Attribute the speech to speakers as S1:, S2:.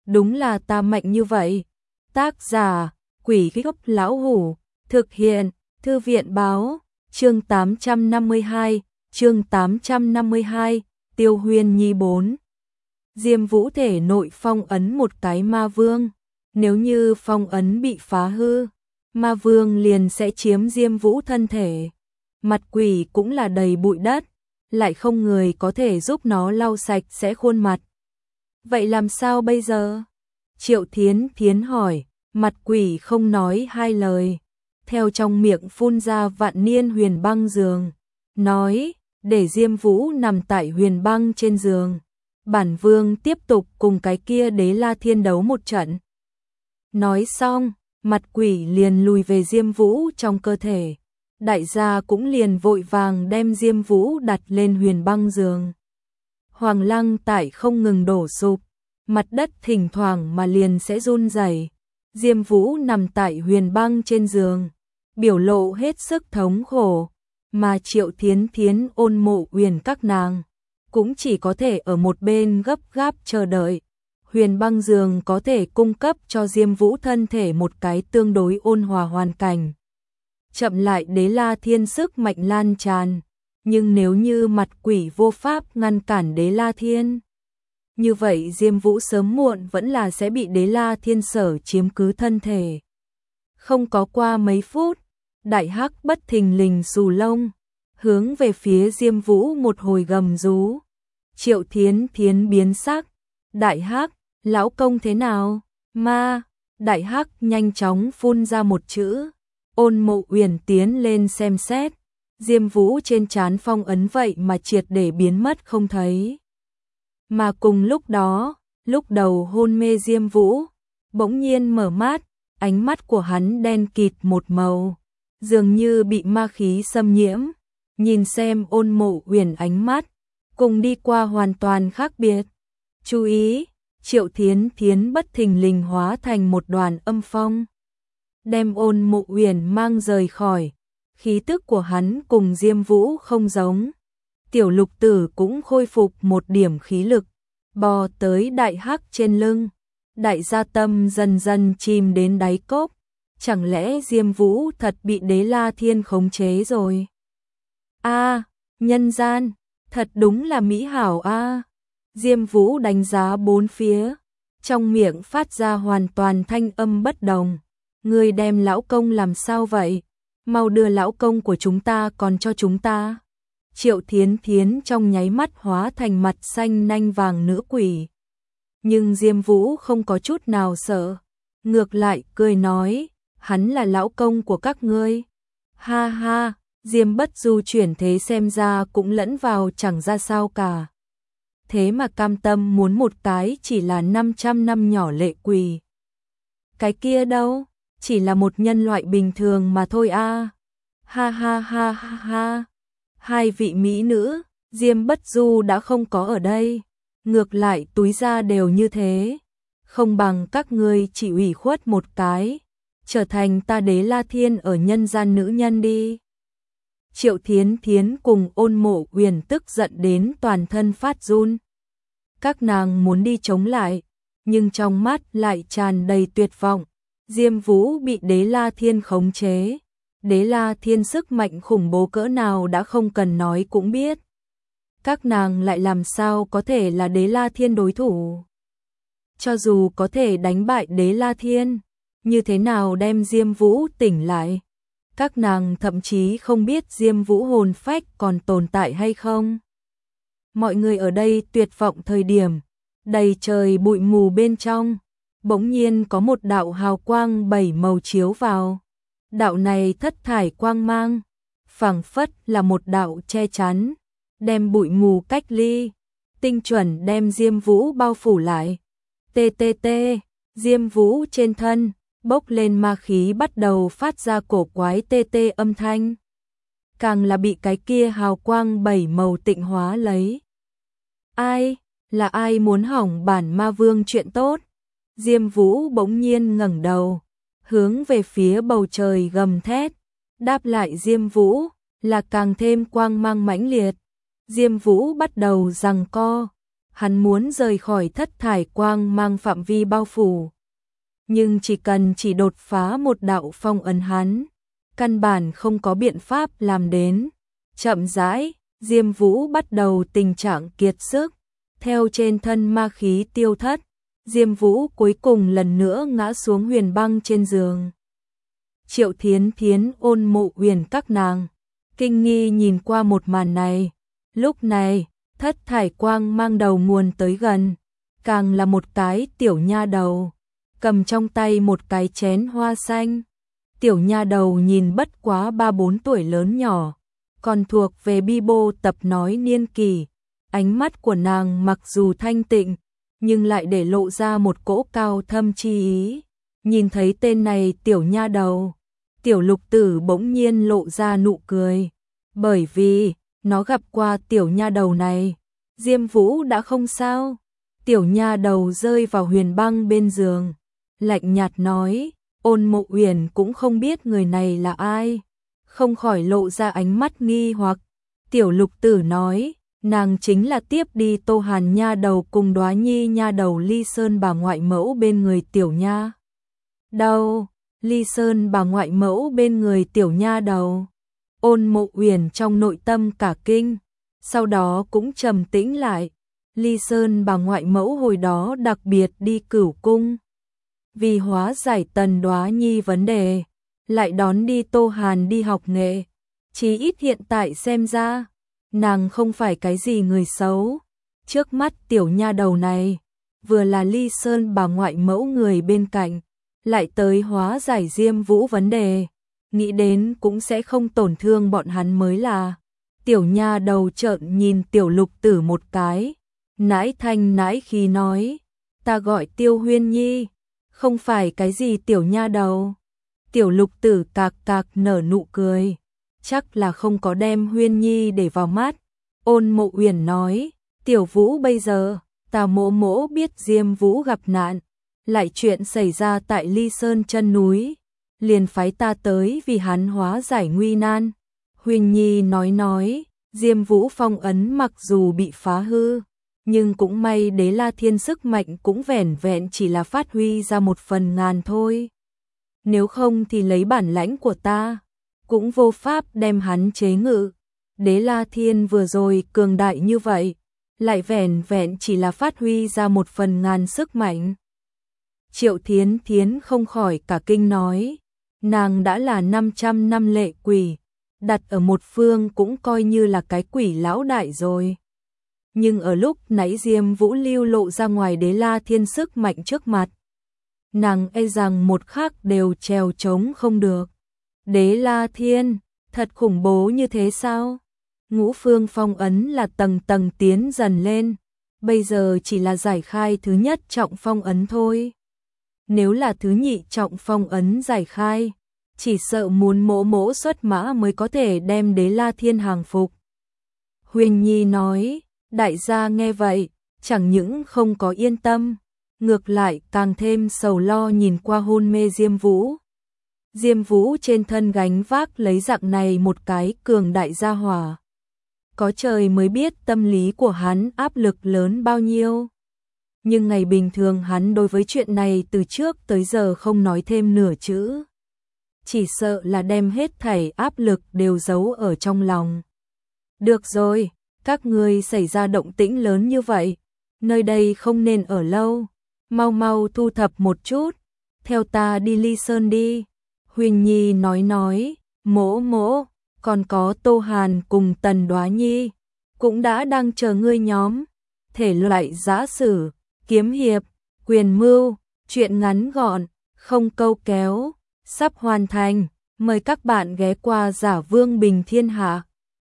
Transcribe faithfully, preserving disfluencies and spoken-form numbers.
S1: đúng là ta mạnh như vậy. Tác giả, Quỷ Gốc Lão Hủ, thực hiện, Thư viện Báo, chương tám trăm năm mươi hai, chương tám trăm năm mươi hai, Tiêu Huyên Nhi bốn. Diêm Vũ thể nội phong ấn một cái ma vương, nếu như phong ấn bị phá hư, ma vương liền sẽ chiếm Diêm Vũ thân thể. Mặt quỷ cũng là đầy bụi đất, lại không người có thể giúp nó lau sạch sẽ khuôn mặt. Vậy làm sao bây giờ? Triệu Thiến Thiến hỏi, mặt quỷ không nói hai lời, theo trong miệng phun ra vạn niên huyền băng giường, nói, để Diêm Vũ nằm tại huyền băng trên giường. Bản vương tiếp tục cùng cái kia Đế La Thiên đấu một trận. Nói xong, mặt quỷ liền lùi về Diêm Vũ trong cơ thể. Đại gia cũng liền vội vàng đem Diêm Vũ đặt lên huyền băng giường. Hoàng lăng tại không ngừng đổ sụp, mặt đất thỉnh thoảng mà liền sẽ run rẩy. Diêm Vũ nằm tại huyền băng trên giường, biểu lộ hết sức thống khổ, mà Triệu Thiến Thiến, Ôn Mộ Uyển các nàng cũng chỉ có thể ở một bên gấp gáp chờ đợi. Huyền băng giường có thể cung cấp cho Diêm Vũ thân thể một cái tương đối ôn hòa hoàn cảnh. Chậm lại Đế La Thiên sức mạnh lan tràn, nhưng nếu như mặt quỷ vô pháp ngăn cản Đế La Thiên, như vậy Diêm Vũ sớm muộn vẫn là sẽ bị Đế La Thiên sở chiếm cứ thân thể. Không có qua mấy phút, Đại Hắc bất thình lình xù lông, hướng về phía Diêm Vũ một hồi gầm rú. Triệu Thiến Thiến biến sắc, Đại Hắc, lão công thế nào? Ma, Đại Hắc nhanh chóng phun ra một chữ. Ôn Mộ Uyển tiến lên xem xét, Diêm Vũ trên trán phong ấn vậy mà triệt để biến mất không thấy. Mà cùng lúc đó, lúc đầu hôn mê Diêm Vũ, bỗng nhiên mở mắt, ánh mắt của hắn đen kịt một màu, dường như bị ma khí xâm nhiễm. Nhìn xem Ôn Mộ Uyển ánh mắt, cùng đi qua hoàn toàn khác biệt. Chú ý, Triệu Thiến Thiến bất thình lình hóa thành một đoàn âm phong, đem Ôn Mộ Uyển mang rời khỏi. Khí tức của hắn cùng Diêm Vũ không giống. Tiểu Lục Tử cũng khôi phục một điểm khí lực, bò tới Đại Hắc trên lưng. Đại gia tâm dần dần chìm đến đáy cốc. Chẳng lẽ Diêm Vũ thật bị Đế La Thiên khống chế rồi? A, à, nhân gian, thật đúng là mỹ hảo a. À. Diêm Vũ đánh giá bốn phía, trong miệng phát ra hoàn toàn thanh âm bất đồng. Ngươi đem lão công làm sao vậy? Mau đưa lão công của chúng ta còn cho chúng ta. Triệu Thiến Thiến trong nháy mắt hóa thành mặt xanh nanh vàng nữ quỷ. Nhưng Diêm Vũ không có chút nào sợ, ngược lại cười nói, hắn là lão công của các ngươi. Ha ha, Diêm Bất Du chuyển thế xem ra cũng lẫn vào chẳng ra sao cả. Thế mà cam tâm muốn một cái chỉ là năm trăm năm nhỏ lệ quỷ. Cái kia đâu, chỉ là một nhân loại bình thường mà thôi a. À. Ha ha ha ha ha. Hai vị mỹ nữ, Diêm Bất Du đã không có ở đây, ngược lại túi ra đều như thế, không bằng các ngươi chỉ ủy khuất một cái, trở thành ta Đế La Thiên ở nhân gian nữ nhân đi. Triệu Thiến Thiến cùng Ôn Mộ Uyển tức giận đến toàn thân phát run. Các nàng muốn đi chống lại, nhưng trong mắt lại tràn đầy tuyệt vọng. Diêm Vũ bị Đế La Thiên khống chế. Đế La Thiên sức mạnh khủng bố cỡ nào đã không cần nói cũng biết. Các nàng lại làm sao có thể là Đế La Thiên đối thủ? Cho dù có thể đánh bại Đế La Thiên, như thế nào đem Diêm Vũ tỉnh lại? Các nàng thậm chí không biết Diêm Vũ hồn phách còn tồn tại hay không. Mọi người ở đây tuyệt vọng thời điểm, đầy trời bụi mù bên trong, bỗng nhiên có một đạo hào quang bảy màu chiếu vào. Đạo này thất thải quang mang, phảng phất là một đạo che chắn, đem bụi mù cách ly, tinh chuẩn đem Diêm Vũ bao phủ lại. Tê tê tê, Diêm Vũ trên thân bốc lên ma khí bắt đầu phát ra cổ quái tê tê âm thanh. Càng là bị cái kia hào quang bảy màu tịnh hóa lấy. Ai, là ai muốn hỏng bản ma vương chuyện tốt? Diêm Vũ bỗng nhiên ngẩng đầu, hướng về phía bầu trời gầm thét. Đáp lại Diêm Vũ là càng thêm quang mang mãnh liệt. Diêm Vũ bắt đầu giằng co, hắn muốn rời khỏi thất thải quang mang phạm vi bao phủ. Nhưng chỉ cần chỉ đột phá một đạo phong ấn hắn, căn bản không có biện pháp làm đến. Chậm rãi, Diêm Vũ bắt đầu tình trạng kiệt sức, theo trên thân ma khí tiêu thất, Diêm Vũ cuối cùng lần nữa ngã xuống huyền băng trên giường. Triệu Thiến Thiến, Ôn Mộ Uyển các nàng kinh nghi nhìn qua một màn này. Lúc này, thất thải quang mang đầu nguồn tới gần, càng là một cái tiểu nha đầu, cầm trong tay một cái chén hoa xanh. Tiểu nha đầu nhìn bất quá ba bốn tuổi lớn nhỏ, còn thuộc về bi bô tập nói niên kỳ. Ánh mắt của nàng mặc dù thanh tịnh, nhưng lại để lộ ra một cỗ cao thâm chi ý. Nhìn thấy tên này tiểu nha đầu, tiểu lục tử bỗng nhiên lộ ra nụ cười. Bởi vì, nó gặp qua tiểu nha đầu này. Diêm Vũ đã không sao. Tiểu nha đầu rơi vào huyền băng bên giường, lạnh nhạt nói. Ôn Mộ Uyển cũng không biết người này là ai, không khỏi lộ ra ánh mắt nghi hoặc. Tiểu lục tử nói, nàng chính là tiếp đi Tô Hàn nha đầu cùng Đóa Nhi nha đầu Ly Sơn bà ngoại mẫu bên người tiểu nha đầu. Ly Sơn bà ngoại mẫu bên người tiểu nha đầu. Ôn Mộ Uyển trong nội tâm cả kinh, sau đó cũng trầm tĩnh lại. Ly Sơn bà ngoại mẫu hồi đó đặc biệt đi Cửu cung, vì hóa giải Tần Đóa Nhi vấn đề, lại đón đi Tô Hàn đi học nghệ. Chí ít hiện tại xem ra, nàng không phải cái gì người xấu. Trước mắt tiểu nha đầu này, vừa là Ly Sơn bà ngoại mẫu người bên cạnh, lại tới hóa giải Diêm Vũ vấn đề, nghĩ đến cũng sẽ không tổn thương bọn hắn mới là. Tiểu nha đầu trợn nhìn tiểu lục tử một cái, nãi thanh nãi khí nói, ta gọi Tiêu Huyên Nhi, không phải cái gì tiểu nha đầu. Tiểu lục tử cạc cạc nở nụ cười, chắc là không có đem Huyên Nhi để vào mắt. Ôn Mộ Uyển nói, tiểu Vũ bây giờ, ta mỗ mỗ biết Diêm Vũ gặp nạn, lại chuyện xảy ra tại Ly Sơn chân núi, liền phái ta tới vì hắn hóa giải nguy nan. Huyên Nhi nói nói, Diêm Vũ phong ấn mặc dù bị phá hư, nhưng cũng may Đế La Thiên sức mạnh cũng vẻn vẹn chỉ là phát huy ra một phần ngàn thôi. Nếu không thì lấy bản lãnh của ta, cũng vô pháp đem hắn chế ngự. Đế La Thiên vừa rồi cường đại như vậy, lại vẻn vẹn chỉ là phát huy ra một phần ngàn sức mạnh. Triệu Thiến Thiến không khỏi cả kinh nói, nàng đã là năm trăm năm lệ quỷ, đặt ở một phương cũng coi như là cái quỷ lão đại rồi. Nhưng ở lúc nãy Diêm Vũ lưu lộ ra ngoài Đế La Thiên sức mạnh trước mặt, nàng e rằng một khắc đều trèo trống không được. Đế La Thiên, thật khủng bố như thế sao? Ngũ phương phong ấn là tầng tầng tiến dần lên, bây giờ chỉ là giải khai thứ nhất trọng phong ấn thôi. Nếu là thứ nhị trọng phong ấn giải khai, chỉ sợ muốn mỗ mỗ xuất mã mới có thể đem Đế La Thiên hàng phục. Huyền Nhi nói, đại gia nghe vậy, chẳng những không có yên tâm, ngược lại càng thêm sầu lo nhìn qua hôn mê Diêm Vũ. Diêm Vũ trên thân gánh vác lấy dạng này một cái cường đại gia hỏa. Có trời mới biết tâm lý của hắn áp lực lớn bao nhiêu. Nhưng ngày bình thường hắn đối với chuyện này từ trước tới giờ không nói thêm nửa chữ. Chỉ sợ là đem hết thảy áp lực đều giấu ở trong lòng. Được rồi, các ngươi xảy ra động tĩnh lớn như vậy, nơi đây không nên ở lâu, mau mau thu thập một chút, theo ta đi Ly Sơn đi. Huyền Nhi nói nói, mỗ mỗ, còn có Tô Hàn cùng Tần Đóa Nhi, cũng đã đang chờ ngươi nhóm. Thể loại giã sử, kiếm hiệp, quyền mưu, truyện ngắn gọn, không câu kéo, sắp hoàn thành, mời các bạn ghé qua Giả Vương Bình Thiên Hạ.